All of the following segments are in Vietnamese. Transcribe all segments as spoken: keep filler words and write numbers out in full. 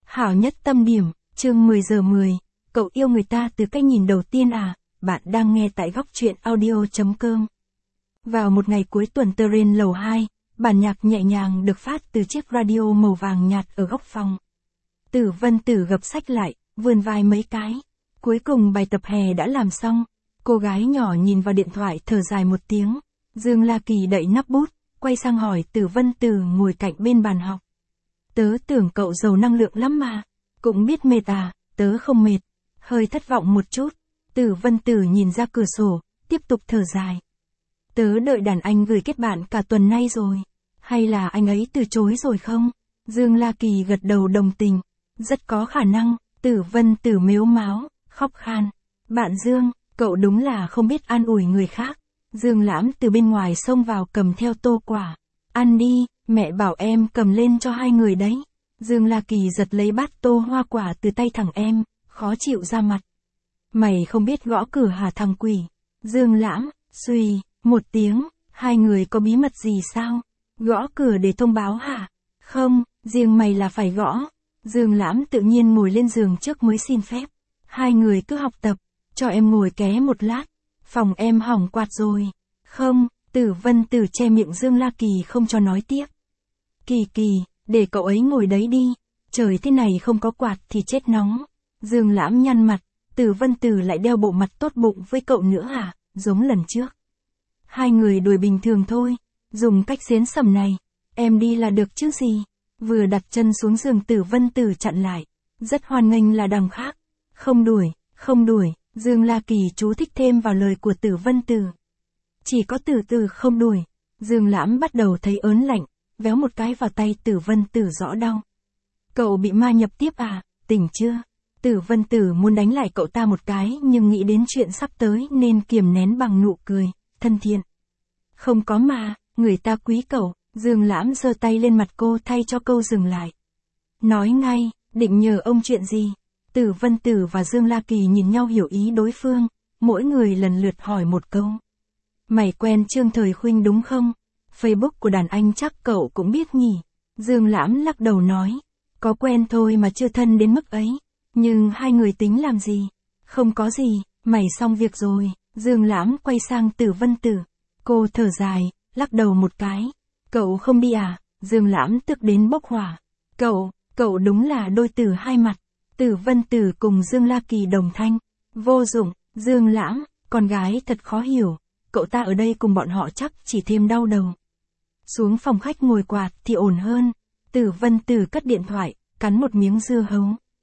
Hảo nhất tâm điểm, chương mười giờ mười, cậu yêu người ta từ cách nhìn đầu tiên à, bạn đang nghe tại góc truyện audio chấm com. Vào một ngày cuối tuần terrain lầu hai, bản nhạc nhẹ nhàng được phát từ chiếc radio màu vàng nhạt ở góc phòng. Tử Vân Tử gập sách lại, vươn vai mấy cái. Cuối cùng bài tập hè đã làm xong. Cô gái nhỏ nhìn vào điện thoại thở dài một tiếng. Dương La Kỳ đậy nắp bút, quay sang hỏi Tử Vân Tử ngồi cạnh bên bàn học. Tớ tưởng cậu giàu năng lượng lắm mà. Cũng biết mệt à, tớ không mệt. Hơi thất vọng một chút. Tử Vân Tử nhìn ra cửa sổ, tiếp tục thở dài. Tớ đợi đàn anh gửi kết bạn cả tuần nay rồi. Hay là anh ấy từ chối rồi không? Dương La Kỳ gật đầu đồng tình. Rất có khả năng. Tử Vân Tử mếu máo, khóc khan. Bạn Dương, cậu đúng là không biết an ủi người khác. Dương Lãm từ bên ngoài xông vào cầm theo tô quả. Ăn đi, mẹ bảo em cầm lên cho hai người đấy. Dương La Kỳ giật lấy bát tô hoa quả từ tay thằng em, khó chịu ra mặt. Mày không biết gõ cửa hả thằng quỷ? Dương Lãm, suy, một tiếng, hai người có bí mật gì sao? Gõ cửa để thông báo hả? Không, riêng mày là phải gõ. Dương Lãm tự nhiên ngồi lên giường trước mới xin phép. Hai người cứ học tập, cho em ngồi ké một lát. Phòng em hỏng quạt rồi. Không, Tử Vân Tử che miệng Dương La Kỳ không cho nói tiếp. Kỳ Kỳ, để cậu ấy ngồi đấy đi. Trời thế này không có quạt thì chết nóng. Dương Lãm nhăn mặt, Tử Vân Tử lại đeo bộ mặt tốt bụng với cậu nữa à, giống lần trước. Hai người đuổi bình thường thôi, dùng cách xiến sầm này, em đi là được chứ gì. Vừa đặt chân xuống giường Tử Vân Tử chặn lại, rất hoan nghênh là đằng khác. Không đuổi, không đuổi, Dương La Kỳ chú thích thêm vào lời của Tử Vân Tử. Chỉ có Tử Tử không đuổi. Dương Lãm bắt đầu thấy ớn lạnh, véo một cái vào tay Tử Vân Tử rõ đau. Cậu bị ma nhập tiếp à, tỉnh chưa? Tử Vân Tử muốn đánh lại cậu ta một cái nhưng nghĩ đến chuyện sắp tới nên kiềm nén bằng nụ cười, thân thiện. Không có mà, người ta quý cậu. Dương Lãm giơ tay lên mặt cô thay cho câu dừng lại. Nói ngay, định nhờ ông chuyện gì? Tử Vân Tử và Dương La Kỳ nhìn nhau hiểu ý đối phương, mỗi người lần lượt hỏi một câu. Mày quen Trương Thời Khuynh đúng không? Facebook của đàn anh chắc cậu cũng biết nhỉ? Dương Lãm lắc đầu nói. Có quen thôi mà chưa thân đến mức ấy. Nhưng hai người tính làm gì? Không có gì, mày xong việc rồi. Dương Lãm quay sang Tử Vân Tử. Cô thở dài, lắc đầu một cái. Cậu không đi à? Dương Lãm tức đến bốc hỏa. Cậu, cậu đúng là đôi tử hai mặt. Tử Vân Tử cùng Dương La Kỳ đồng thanh. Vô dụng, Dương Lãm, con gái thật khó hiểu. Cậu ta ở đây cùng bọn họ chắc chỉ thêm đau đầu. Xuống phòng khách ngồi quạt thì ổn hơn. Tử Vân Tử cất điện thoại, cắn một miếng dưa hấu.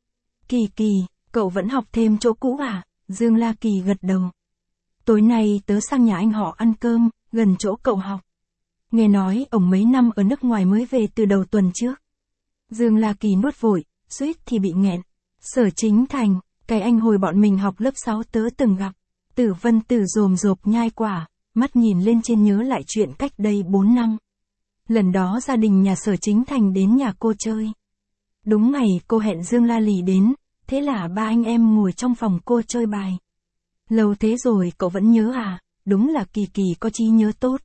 Kỳ Kỳ, cậu vẫn học thêm chỗ cũ à? Dương La Kỳ gật đầu. Tối nay tớ sang nhà anh họ ăn cơm, gần chỗ cậu học. Nghe nói ổng mấy năm ở nước ngoài mới về từ đầu tuần trước. Dương La Kỳ nuốt vội, suýt thì bị nghẹn. Sở Chính Thành, cái anh hồi bọn mình học lớp sáu tớ từng gặp. Tử Vân Tử rồm rộp nhai quả, mắt nhìn lên trên nhớ lại chuyện cách đây bốn năm. Lần đó gia đình nhà Sở Chính Thành đến nhà cô chơi. Đúng ngày cô hẹn Dương La Lì đến, thế là ba anh em ngồi trong phòng cô chơi bài. Lâu thế rồi cậu vẫn nhớ à? Đúng là Kỳ Kỳ có trí nhớ tốt.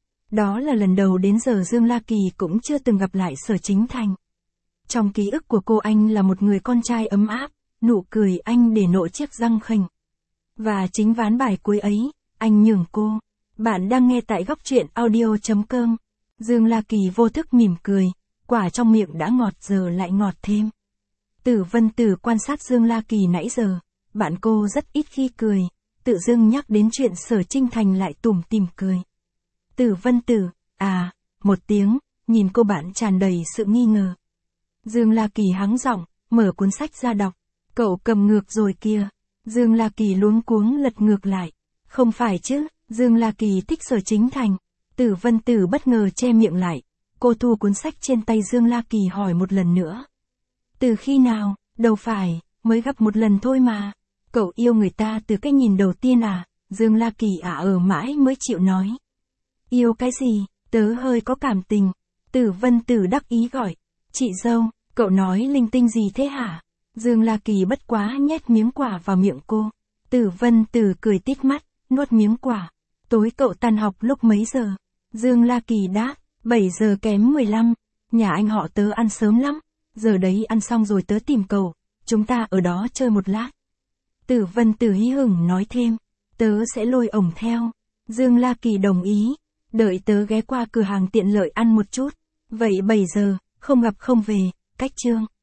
Đó là lần đầu đến giờ Dương La Kỳ cũng chưa từng gặp lại Sở Chính Thành. Trong ký ức của cô anh là một người con trai ấm áp, nụ cười anh để nộ chiếc răng khỉnh. Và chính ván bài cuối ấy, anh nhường cô. Bạn đang nghe tại góc truyện audio chấm com. Dương La Kỳ vô thức mỉm cười, quả trong miệng đã ngọt giờ lại ngọt thêm. Tử Vân Tử quan sát Dương La Kỳ nãy giờ, bạn cô rất ít khi cười, tự dưng nhắc đến chuyện Sở Chính Thành lại tủm tỉm cười. Tử Vân Tử, à, một tiếng, nhìn cô bạn tràn đầy sự nghi ngờ. Dương La Kỳ hắng giọng, mở cuốn sách ra đọc. Cậu cầm ngược rồi kìa. Dương La Kỳ luống cuống lật ngược lại. Không phải chứ, Dương La Kỳ thích Sở Chính Thành. Tử Vân Tử bất ngờ che miệng lại. Cô thu cuốn sách trên tay Dương La Kỳ hỏi một lần nữa. Từ khi nào? Đâu phải, mới gặp một lần thôi mà. Cậu yêu người ta từ cái nhìn đầu tiên à? Dương La Kỳ ả ở mãi mới chịu nói. Yêu cái gì? Tớ hơi có cảm tình. Tử Vân Tử đắc ý gọi. Chị dâu, cậu nói linh tinh gì thế hả? Dương La Kỳ bất quá nhét miếng quả vào miệng cô. Tử Vân Tử cười tít mắt, nuốt miếng quả. Tối cậu tan học lúc mấy giờ? Dương La Kỳ đáp, bảy giờ kém mười lăm. Nhà anh họ tớ ăn sớm lắm. giờ đấy ăn xong rồi tớ tìm cậu, chúng ta ở đó chơi một lát. Tử Vân Tử hí hửng nói thêm, tớ sẽ lôi ổng theo. Dương La Kỳ đồng ý, đợi tớ ghé qua cửa hàng tiện lợi ăn một chút. Vậy bảy giờ, không gặp không về, cách chương.